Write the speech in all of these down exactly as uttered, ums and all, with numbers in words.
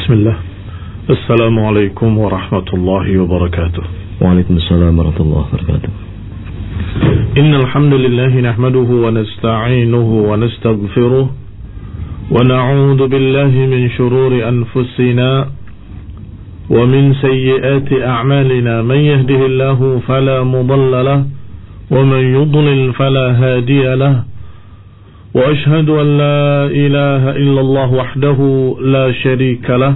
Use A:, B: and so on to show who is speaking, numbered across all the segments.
A: Bismillah. Assalamualaikum warahmatullahi wabarakatuh.
B: Waalaikumsalam warahmatullahi wabarakatuh.
A: Innal hamdalillah nahmaduhu wa nasta'inuhu wa nastaghfiruh wa na'udzu billahi min shururi anfusina wa min sayyiati a'malina. Man yahdihillahu fala mudilla lahu wa man yudlil fala hadiya lahu. وأشهد أن لا إله إلا الله وحده لا شريك له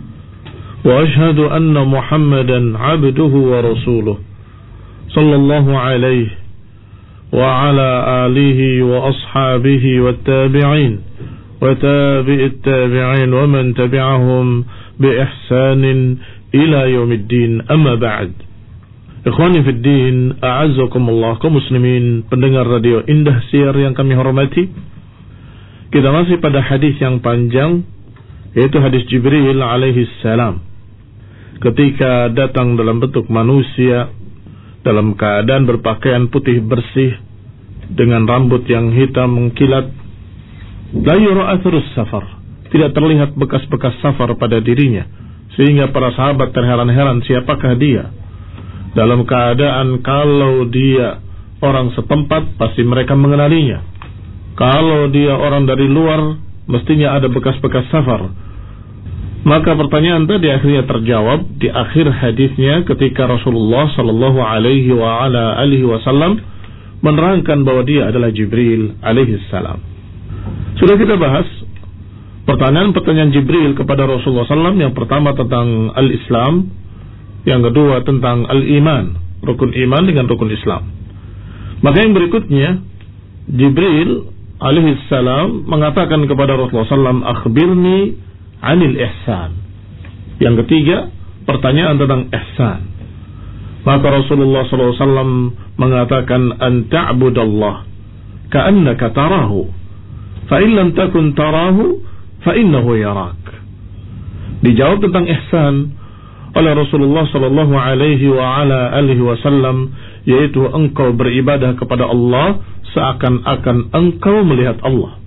A: وأشهد أن محمدا عبده ورسوله صلى الله عليه وعلى آله وأصحابه والتابعين وتابع التابعين ومن تبعهم بإحسان إلى يوم الدين. أما بعد, Ikhwani fi din, a'azzakumullah, kaum muslimin pendengar radio Indah Siar yang kami hormati. Kita masih pada hadis yang panjang, yaitu hadis Jibril alaihi salam. Ketika datang dalam bentuk manusia, dalam keadaan berpakaian putih bersih, dengan rambut yang hitam mengkilat, la yura athrus safar, tidak terlihat bekas-bekas safar pada dirinya, sehingga para sahabat terheran-heran siapakah dia. Dalam keadaan kalau dia orang setempat, pasti mereka mengenalinya. Kalau dia orang dari luar, mestinya ada bekas-bekas safar. Maka pertanyaan tadi akhirnya terjawab di akhir hadisnya ketika Rasulullah sallallahu alaihi wa ala alihi wasallam menerangkan bahwa dia adalah Jibril alaihi salam. Sudah kita bahas pertanyaan-pertanyaan Jibril kepada Rasulullah sallallahu alaihi wasallam. Yang pertama tentang al-Islam, yang kedua tentang al-iman, rukun iman dengan rukun Islam. Maka yang berikutnya, Jibril alaihi salam mengatakan kepada Rasulullah sallallahu alaihi wasallam, akhbirni anil ihsan. Yang ketiga, pertanyaan tentang ihsan. Maka Rasulullah sallallahu alaihi wasallam mengatakan, an ta'budallah ka'annaka tarahu, fa in lam takun tarahu fa innahu yarak. Dijawab tentang ihsan oleh Rasulullah sallallahu alaihi wa ala alihi wasallam, yaitu engkau beribadah kepada Allah seakan-akan engkau melihat Allah.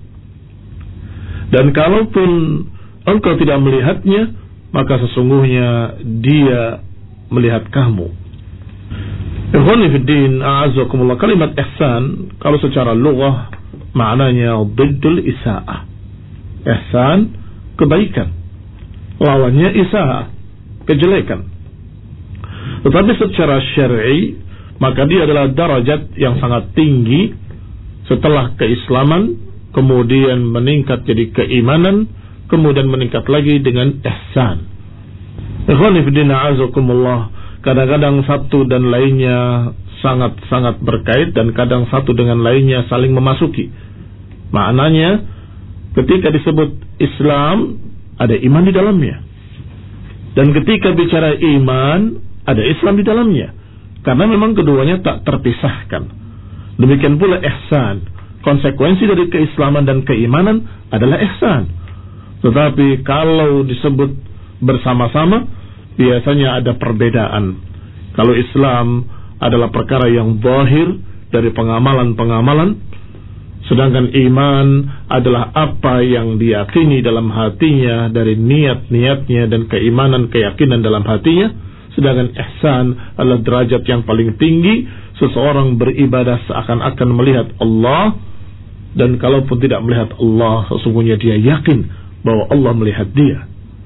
A: Dan kalaupun engkau tidak melihatnya, maka sesungguhnya dia melihat kamu. Ikhwani fi din, a'azzakumullah, kalimat ihsan kalau secara lughah maknanya diddul isaa'ah. Ihsan kebaikan, lawannya isaa'ah, kejelekan. Tetapi secara syar'i, maka dia adalah darajat yang sangat tinggi setelah keislaman, kemudian meningkat jadi keimanan, kemudian meningkat lagi dengan ihsan. Ikhwani fi din, a'azakumullah, kadang-kadang satu dan lainnya sangat-sangat berkait dan kadang satu dengan lainnya saling memasuki. Maknanya ketika disebut Islam, ada iman di dalamnya. Dan ketika bicara iman, ada Islam di dalamnya. Karena memang keduanya tak terpisahkan. Demikian pula ihsan. Konsekuensi dari keislaman dan keimanan adalah ihsan. Tetapi kalau disebut bersama-sama, biasanya ada perbedaan. Kalau Islam adalah perkara yang zahir dari pengamalan-pengamalan, sedangkan iman adalah apa yang diyakini dalam hatinya dari niat-niatnya dan keimanan-keyakinan dalam hatinya. Sedangkan ihsan adalah derajat yang paling tinggi. Seseorang beribadah seakan-akan melihat Allah, dan kalaupun tidak melihat Allah, sesungguhnya dia yakin bahwa Allah melihat dia.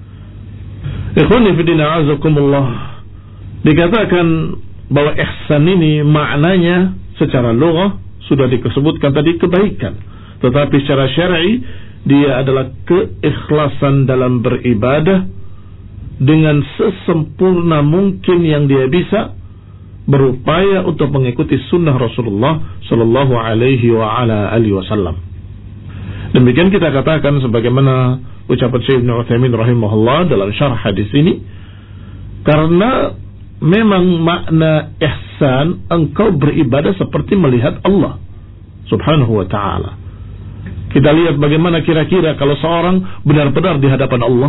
A: Ikhwani fi din, a'azakumullah, dikatakan bahwa ihsan ini maknanya secara lughah sudah disebutkan tadi kebaikan, tetapi secara syar'i dia adalah keikhlasan dalam beribadah dengan sesempurna mungkin yang dia bisa, berupaya untuk mengikuti sunnah Rasulullah sallallahu alaihi wa ala alihi wasallam. Demikian kita katakan sebagaimana ucapan Syekh Ibnu Utsaimin rahimahullah dalam syarah hadis ini, karena memang makna ihsan engkau beribadah seperti melihat Allah subhanahu wa ta'ala. Kita lihat bagaimana kira-kira kalau seorang benar-benar di hadapan Allah,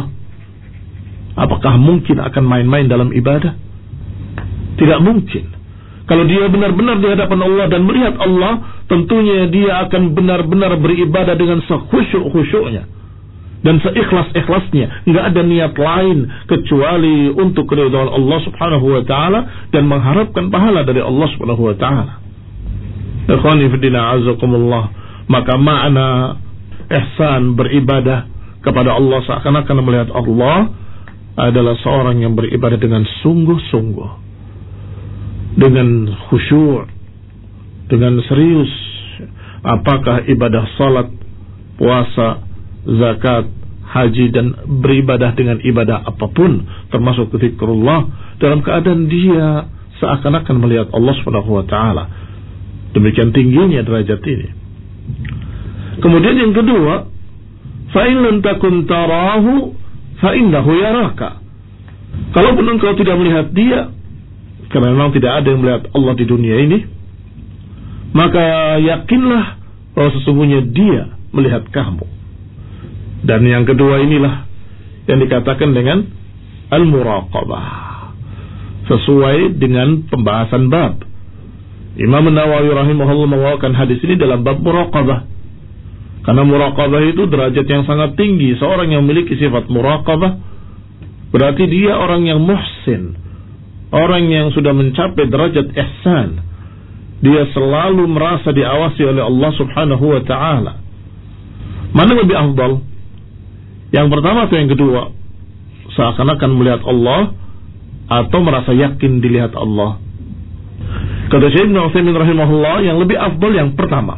A: apakah mungkin akan main-main dalam ibadah? Tidak mungkin. Kalau dia benar-benar di hadapan Allah dan melihat Allah, tentunya dia akan benar-benar beribadah dengan sekhusyuk-khusyuknya. dan seikhlas-ikhlasnya, nggak ada niat lain kecuali untuk keridhaan Allah Subhanahu wa taala dan mengharapkan pahala dari Allah Subhanahu wa taala. Ikhwani fillah azakumullah, maka makna ihsan beribadah kepada Allah seakan-akan melihat Allah adalah seorang yang beribadah dengan sungguh-sungguh, dengan khusyuk, dengan serius. Apakah ibadah salat, puasa, zakat, haji, dan beribadah dengan ibadah apapun termasuk zikrullah dalam keadaan dia seakan-akan melihat Allah Subhanahu wa taala. Demikian tingginya derajat ini. Kemudian yang kedua, fa in lam takun tarahu fa innahu yaraka. Kalaupun engkau tidak melihat dia, karena memang tidak ada yang melihat Allah di dunia ini, maka yakinlah bahwa sesungguhnya dia melihat kamu. Dan yang kedua inilah yang dikatakan dengan al-muraqabah, sesuai dengan pembahasan bab. Imam Nawawi rahimahullah membawakan hadis ini dalam bab muraqabah, karena muraqabah itu derajat yang sangat tinggi. Seorang yang memiliki sifat muraqabah berarti dia orang yang muhsin, orang yang sudah mencapai derajat ihsan. Dia selalu merasa diawasi oleh Allah Subhanahu wa ta'ala. Mana lebih afdal? Yang pertama atau yang kedua? Seakan-akan melihat Allah atau merasa yakin dilihat Allah? Kata Syekh Ibnu Utsaimin rahimahullah, yang lebih afdal yang pertama.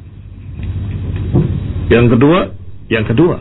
A: Yang kedua, yang kedua.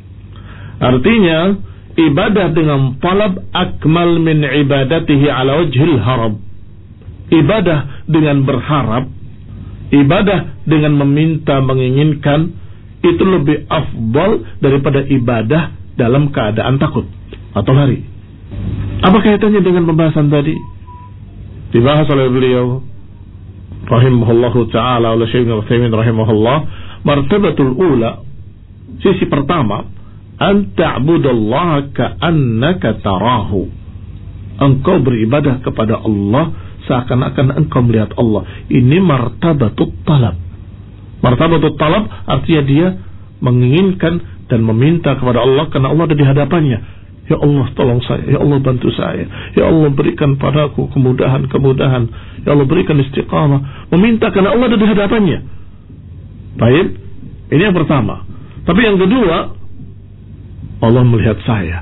A: Artinya, ibadah dengan talab akmal min ibadatihi ala wajhil harab. Ibadah dengan berharap, ibadah dengan meminta, menginginkan, itu lebih afdal daripada ibadah dalam keadaan takut atau lari. Apa kaitannya dengan pembahasan tadi? Dibahas oleh beliau rahimahullahu ta'ala, oleh Syekh Ibnu Utsaimin rahimahullah, martabatul ula, sisi pertama, an ta'budallaha ka'annaka tarahu. Engkau beribadah kepada Allah seakan-akan engkau melihat Allah. Ini martabatut talab. Martabatut talab artinya dia menginginkan dan meminta kepada Allah karena Allah ada di hadapannya. Ya Allah tolong saya, ya Allah bantu saya, ya Allah berikan padaku kemudahan-kemudahan, ya Allah berikan istiqamah. Meminta karena Allah ada di hadapannya. Baik, ini yang pertama. Tapi yang kedua, Allah melihat saya.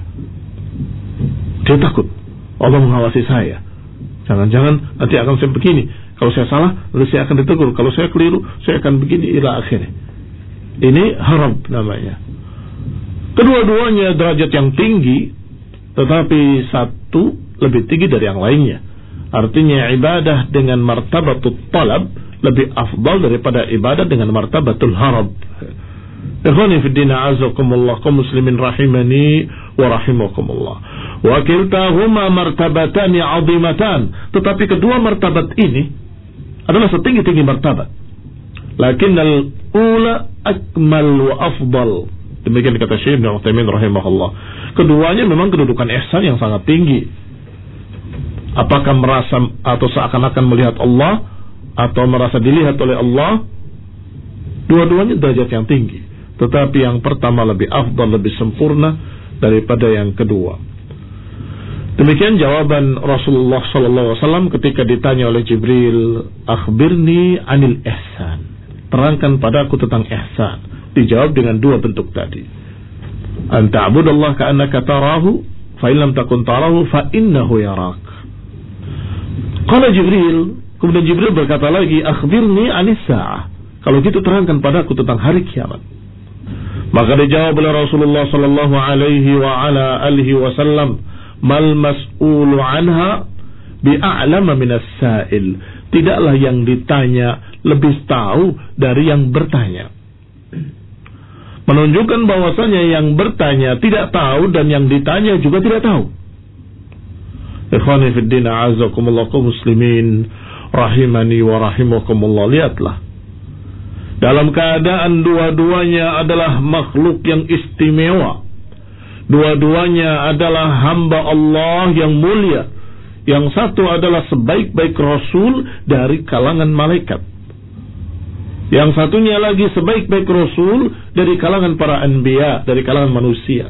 A: Dia takut Allah mengawasi saya. Jangan-jangan nanti akan saya begini. Kalau saya salah, lalu saya akan ditegur. Kalau saya keliru, saya akan begini ila akhirnya. Ini harab namanya. Kedua-duanya derajat yang tinggi, tetapi satu lebih tinggi dari yang lainnya. Artinya ibadah dengan martabatul talab lebih afdal daripada ibadah dengan martabatul harab. Ikhwani fi din, a'azakumullah, kaum muslimin rahimani wa rahimakumullah. Wa kiltahuma martabatani 'azimatan. Tetapi kedua martabat ini adalah setinggi-tinggi martabat. Lakinnal ula akmal wa afdal. Demikian kata Syekh Ibnu Utsaimin rahimahullah. Keduanya memang kedudukan ihsan yang sangat tinggi. Apakah merasa atau seakan-akan melihat Allah atau merasa dilihat oleh Allah? Dua-duanya derajat yang tinggi. Tetapi yang pertama lebih afdal, lebih sempurna daripada yang kedua. Demikian jawaban Rasulullah sallallahu alaihi wasallam ketika ditanya oleh Jibril, "Akhbirni 'anil ihsan." Terangkan padaku tentang ihsan. Dijawab dengan dua bentuk tadi. An ta'budallaha ka'annaka tarahu, fa in lam takun tarahu fa innahu yarak. Qala Jibril, kemudian Jibril berkata lagi, "Akhbirni 'anis sa'ah." Kalau gitu terangkan padaku tentang hari kiamat. Maka dijawab oleh Rasulullah sallallahu alaihi wa ala alihi wasallam, "Mal mas'ulu anha bi'a'lama minas sa'il." Tidaklah yang ditanya lebih tahu dari yang bertanya. Menunjukkan bahwasanya yang bertanya tidak tahu dan yang ditanya juga tidak tahu. Ikhwani fid din, a'azakumullah, kaum muslimin rahimani wa rahimakumullah. Lihatlah, dalam keadaan dua-duanya adalah makhluk yang istimewa, dua-duanya adalah hamba Allah yang mulia. Yang satu adalah sebaik-baik rasul dari kalangan malaikat. Yang satunya lagi sebaik-baik Rasul dari kalangan para anbiya, dari kalangan manusia.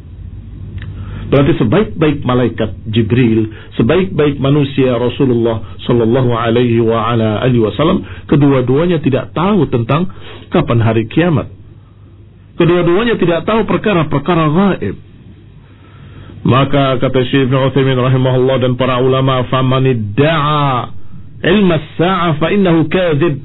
A: Berarti sebaik-baik malaikat Jibril, sebaik-baik manusia Rasulullah sallallahu alaihi wa ala alihi wasallam, kedua-duanya tidak tahu tentang kapan hari kiamat. Kedua-duanya tidak tahu perkara-perkara gaib. Maka kata Syekh Ibnu Utsaimin rahimahullah dan para ulama, faman idda'a ilma as-sa'ah fa innahu kadzib.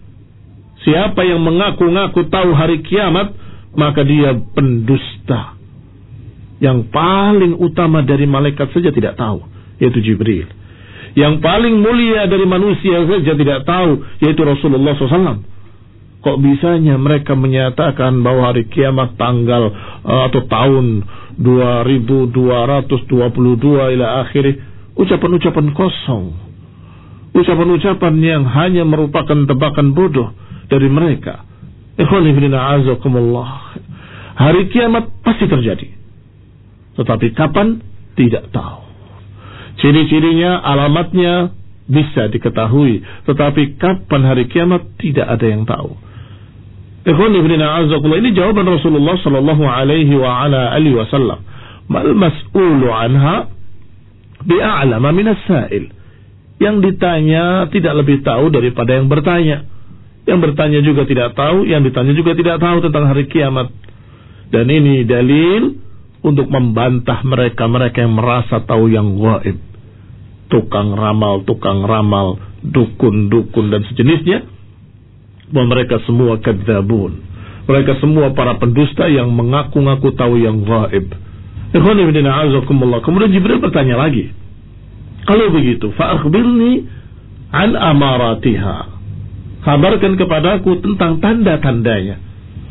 A: Siapa yang mengaku-ngaku tahu hari kiamat, maka dia pendusta. Yang paling utama dari malaikat saja tidak tahu, yaitu Jibril. Yang paling mulia dari manusia saja tidak tahu, yaitu Rasulullah shallallahu alaihi wasallam. Kok bisanya mereka menyatakan bahwa hari kiamat tanggal uh, atau tahun dua ribu dua ratus dua puluh dua ila akhirih, ucapan-ucapan kosong, ucapan-ucapan yang hanya merupakan tebakan bodoh dari mereka. Ikhwani fillah azakumullah. Hari kiamat pasti terjadi, tetapi kapan tidak tahu. Ciri-cirinya, alamatnya bisa diketahui, tetapi kapan hari kiamat tidak ada yang tahu. Ikhwani fillah azakumullah, ini jawaban Rasulullah sallallahu alaihi wa ala alihi wasallam. Mal mas'ulu anha bi'a'lama minas sa'il. Yang ditanya tidak lebih tahu daripada yang bertanya. Yang bertanya juga tidak tahu, yang ditanya juga tidak tahu tentang hari kiamat. Dan ini dalil untuk membantah mereka-mereka yang merasa tahu yang gaib. Tukang ramal, tukang ramal, dukun-dukun dan sejenisnya. Bahwa mereka semua kadzabun. Mereka semua para pendusta yang mengaku-ngaku tahu yang gaib. Ikhwani fillah azakumullah. Kemudian Jibril bertanya lagi, kalau begitu, fa akhbirni an amaratiha. Kabarkan kepadaku tentang tanda-tandanya.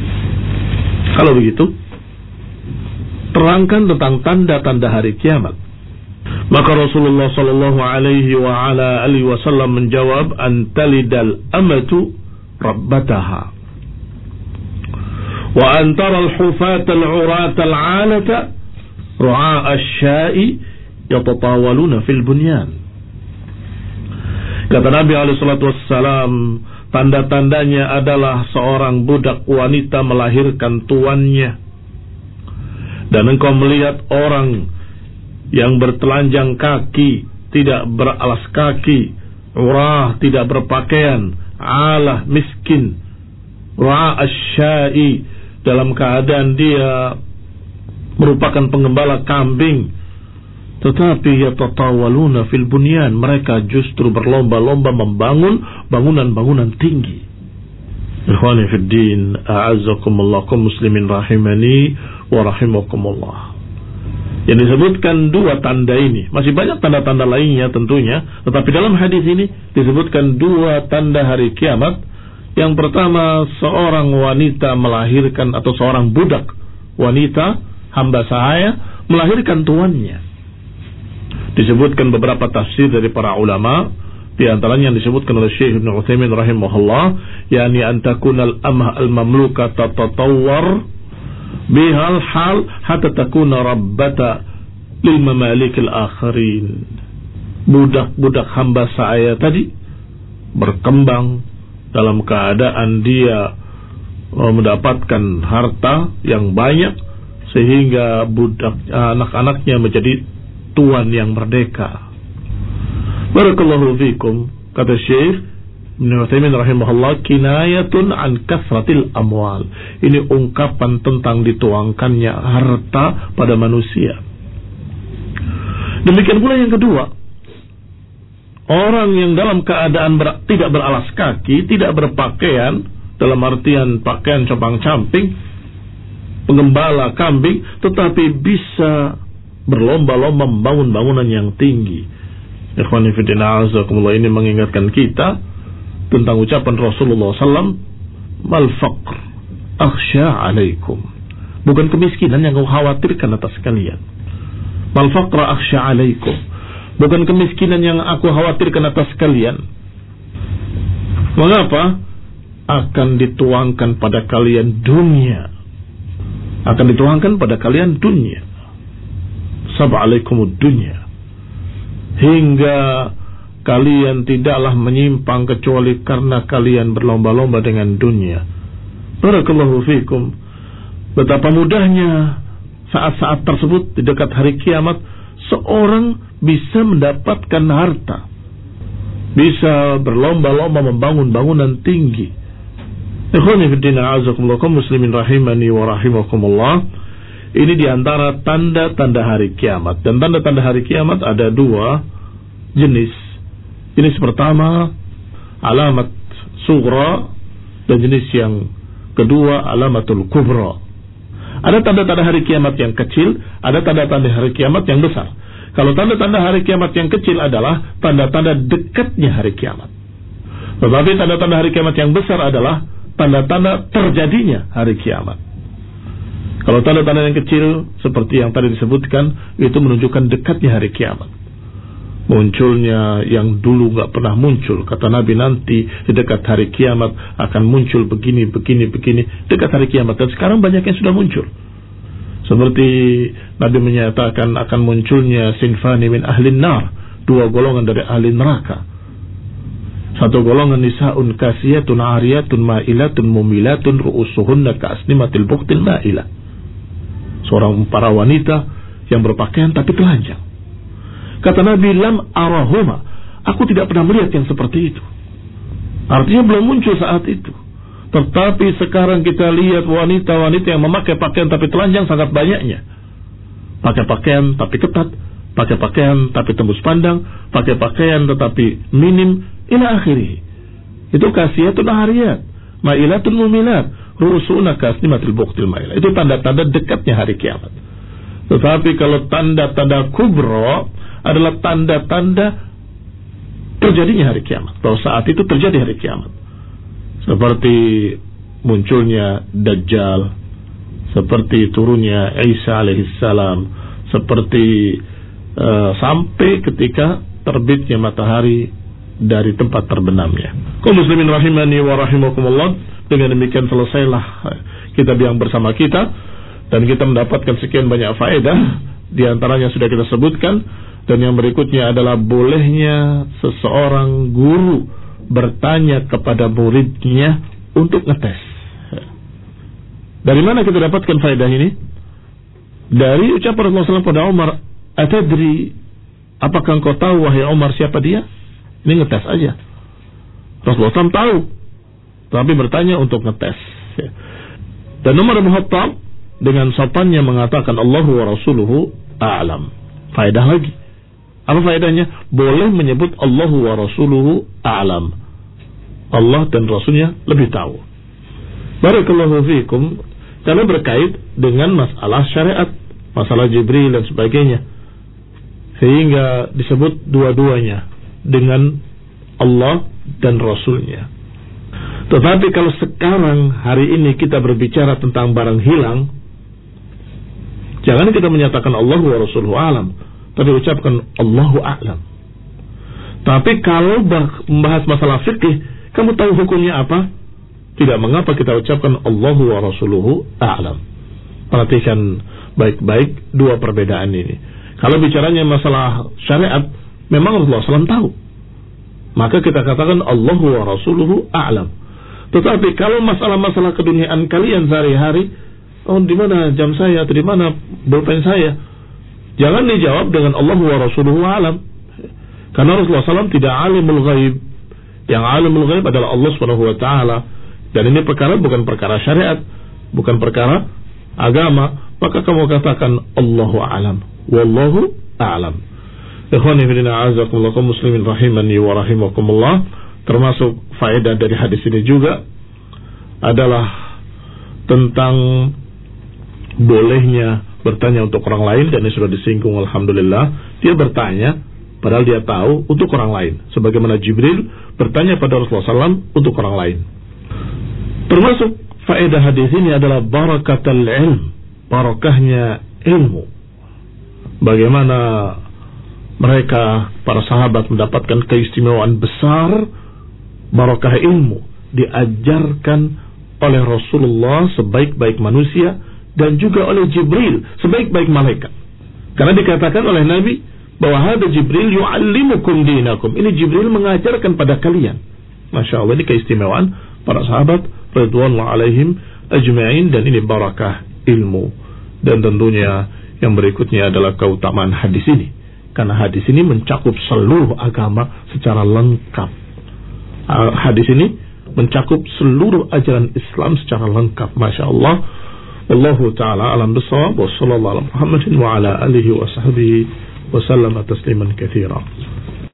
A: Kalau begitu, terangkan tentang tanda-tanda hari kiamat. Maka Rasulullah sallallahu alaihi wa ala alihi wasallam menjawab, antalidal amatu rabbataha wa antara al-hufata al-urata al-'alata ru'a asy-sya'i yatatawaluna fil bunyan. Kata Nabi alaihi salatu wassalam, tanda-tandanya adalah seorang budak wanita melahirkan tuannya, dan engkau melihat orang yang bertelanjang kaki, tidak beralas kaki, urah, tidak berpakaian, alah, miskin, ru'a asy-sya'i, dalam keadaan dia merupakan penggembala kambing, tetapi yatatawaluna fil bunyan, mereka justru berlomba-lomba membangun bangunan-bangunan tinggi. Ikhwani fid din, a'azzakumullah, kaum muslimin rahimani wa rahimakumullah. Yang disebutkan dua tanda ini, masih banyak tanda-tanda lainnya tentunya, tetapi dalam hadis ini disebutkan dua tanda hari kiamat. Yang pertama, seorang wanita melahirkan, atau seorang budak wanita, hamba sahaya, melahirkan tuannya. Disebutkan beberapa tafsir dari para ulama, di antaranya yang disebutkan oleh Syekh Ibnu Utsaimin rahimahullah, yakni antakunal amah al-mamluka tatatawwar bihal hal hatta takuna rabbata lil mamalik al-akharin. Budak-budak hamba sahaya tadi berkembang dalam keadaan dia mendapatkan harta yang banyak, sehingga budak anak-anaknya menjadi tuan yang merdeka. Barakallahu fikum. Kata Syekh Ibnu Utsaimin rahimahullah, kinayatun an kasratil amwal. Ini ungkapan tentang dituangkannya harta pada manusia. Demikian pula yang kedua, orang yang dalam keadaan ber, tidak beralas kaki, tidak berpakaian, dalam artian pakaian compang-camping, penggembala kambing, tetapi bisa berlomba-lomba membangun bangunan yang tinggi. Ikhwani fillah azakumullah, ini mengingatkan kita tentang ucapan Rasulullah sallallahu alaihi wasallam, mal faqr akhsha alaikum. Bukan kemiskinan yang kau khawatirkan atas kalian. Mal faqr akhsha alaikum. Bukan kemiskinan yang aku khawatirkan atas kalian. Mengapa? Akan dituangkan pada kalian dunia. Akan dituangkan pada kalian dunia. Sab'alaikumud dunya. Hingga kalian tidaklah menyimpang kecuali karena kalian berlomba-lomba dengan dunia. Barakallahu fikum. Betapa mudahnya saat-saat tersebut di dekat hari kiamat seorang bisa mendapatkan harta, bisa berlomba-lomba membangun bangunan tinggi. Ikhwani fiddin a'azakumullah, kaum muslimin rahimani wa rahimakumullah. Ini diantara tanda-tanda hari kiamat. Dan tanda-tanda hari kiamat ada dua jenis. Jenis pertama alamat sughra, dan jenis yang kedua alamatul kubra. Ada tanda-tanda hari kiamat yang kecil, ada tanda-tanda hari kiamat yang besar. Kalau tanda-tanda hari kiamat yang kecil adalah tanda-tanda dekatnya hari kiamat. Tetapi tanda-tanda hari kiamat yang besar adalah tanda-tanda terjadinya hari kiamat. Kalau tanda-tanda yang kecil seperti yang tadi disebutkan, itu menunjukkan dekatnya hari kiamat. Munculnya yang dulu gak pernah muncul. Kata Nabi, nanti di dekat hari kiamat akan muncul begini, begini, begini. Dekat hari kiamat. Dan sekarang banyak yang sudah muncul. Seperti Nabi menyatakan akan munculnya sinfani min ahlin nar, dua golongan dari ahli neraka. Satu golongan nisa'un kasiyatun ariyatun ma'ilatun mumilatun ru'usuhunna ka'asnimatil buqtil ma'ilah. Seorang para wanita yang berpakaian tapi telanjang. Kata Nabi, lam arahuma, aku tidak pernah melihat yang seperti itu. Artinya belum muncul saat itu. Tetapi sekarang kita lihat wanita-wanita yang memakai pakaian tapi telanjang sangat banyaknya. Pakai pakaian tapi ketat, pakai pakaian tapi tembus pandang, pakai pakaian tetapi minim, ila akhirih. Itu kasiyatun hariyat, ma'ilatun mumilat, ru'usuna kasnimatil buqtil ma'ilah. Itu tanda-tanda dekatnya hari kiamat. Tetapi kalau tanda-tanda kubra adalah tanda-tanda terjadinya hari kiamat. Bahwa saat itu terjadi hari kiamat. Seperti munculnya Dajjal, seperti turunnya Isa alaihissalam, seperti uh, sampai ketika terbitnya matahari dari tempat terbenamnya. Kaum muslimin rahimani wa rahimakumullah. Dengan demikian selesailah kitab yang bersama kita, dan kita mendapatkan sekian banyak faedah. Di antaranya sudah kita sebutkan, dan yang berikutnya adalah bolehnya seseorang guru bertanya kepada muridnya untuk ngetes. Dari mana kita dapatkan faedah ini? Dari ucapan Rasulullah shallallahu alaihi wasallam pada Umar, atadri, apakah engkau tahu wahai Umar siapa dia? Ini ngetes aja. Rasulullah shallallahu alaihi wasallam tahu, tapi bertanya untuk ngetes. Dan Umar bin Khattab dengan sopannya mengatakan Allahu wa rasuluhu a'lam. Faedah lagi. Apa faedahnya? Boleh menyebut Allahu wa rasuluhu a'lam. Allah dan Rasulnya lebih tahu. Barakallahu fikum. Karena berkait dengan masalah syariat, masalah Jibril dan sebagainya, sehingga disebut dua-duanya dengan Allah dan Rasulnya. Tetapi kalau sekarang hari ini kita berbicara tentang barang hilang, jangan kita menyatakan Allahu wa rasuluhu a'lam, tapi ucapkan Allahu a'lam. Tapi kalau membahas masalah fikih, kamu tahu hukumnya apa? Tidak mengapa kita ucapkan Allahu wa rasuluhu a'lam. Perhatikan baik-baik dua perbedaan ini. Kalau bicaranya masalah syariat, memang Rasulullah shallallahu alaihi wasallam tahu, maka kita katakan Allahu wa rasuluhu a'lam. Tetapi kalau masalah-masalah keduniaan kalian sehari-hari, oh di mana jam saya atau di mana pulpen saya, jangan dijawab dengan Allahu wa rasuluhu a'lam. Karena Rasulullah shallallahu alaihi wasallam tidak alimul ghaib. Yang alimul ghaib adalah Allah subhanahu wa ta'ala. Dan ini perkara bukan perkara syariat, bukan perkara agama. Maka kamu katakan Allahu a'lam, wallahu a'lam. Ikhwani fillah a'azakumullah, kaum muslimin rahimani wa rahimakumullah. Termasuk faedah dari hadis ini juga adalah tentang bolehnya bertanya untuk orang lain. Dan ini sudah disinggung, alhamdulillah. Dia bertanya padahal dia tahu untuk orang lain, sebagaimana Jibril bertanya pada Rasulullah shallallahu alaihi wasallam untuk orang lain. Termasuk faedah hadis ini adalah barakatul ilm, barakahnya ilmu. Bagaimana mereka para sahabat mendapatkan keistimewaan besar, barakah ilmu diajarkan oleh Rasulullah sebaik-baik manusia dan juga oleh Jibril sebaik-baik malaikat. Karena dikatakan oleh Nabi, bahwa hada Jibril yu'allimukum dinakum. Ini Jibril mengajarkan pada kalian. Masya Allah, ini keistimewaan para sahabat radhiyallahu alaihim ajma'in, dan ini barakah ilmu. Dan tentunya yang berikutnya adalah keutamaan hadis ini, karena hadis ini mencakup seluruh agama secara lengkap. Hadis ini mencakup seluruh ajaran Islam secara lengkap. Masya Allah. Wallahu ta'ala alam bisawab. Wa sallallahu ala Muhammadin wa ala alihi wa sahbihi wa sallama tasliman katsira.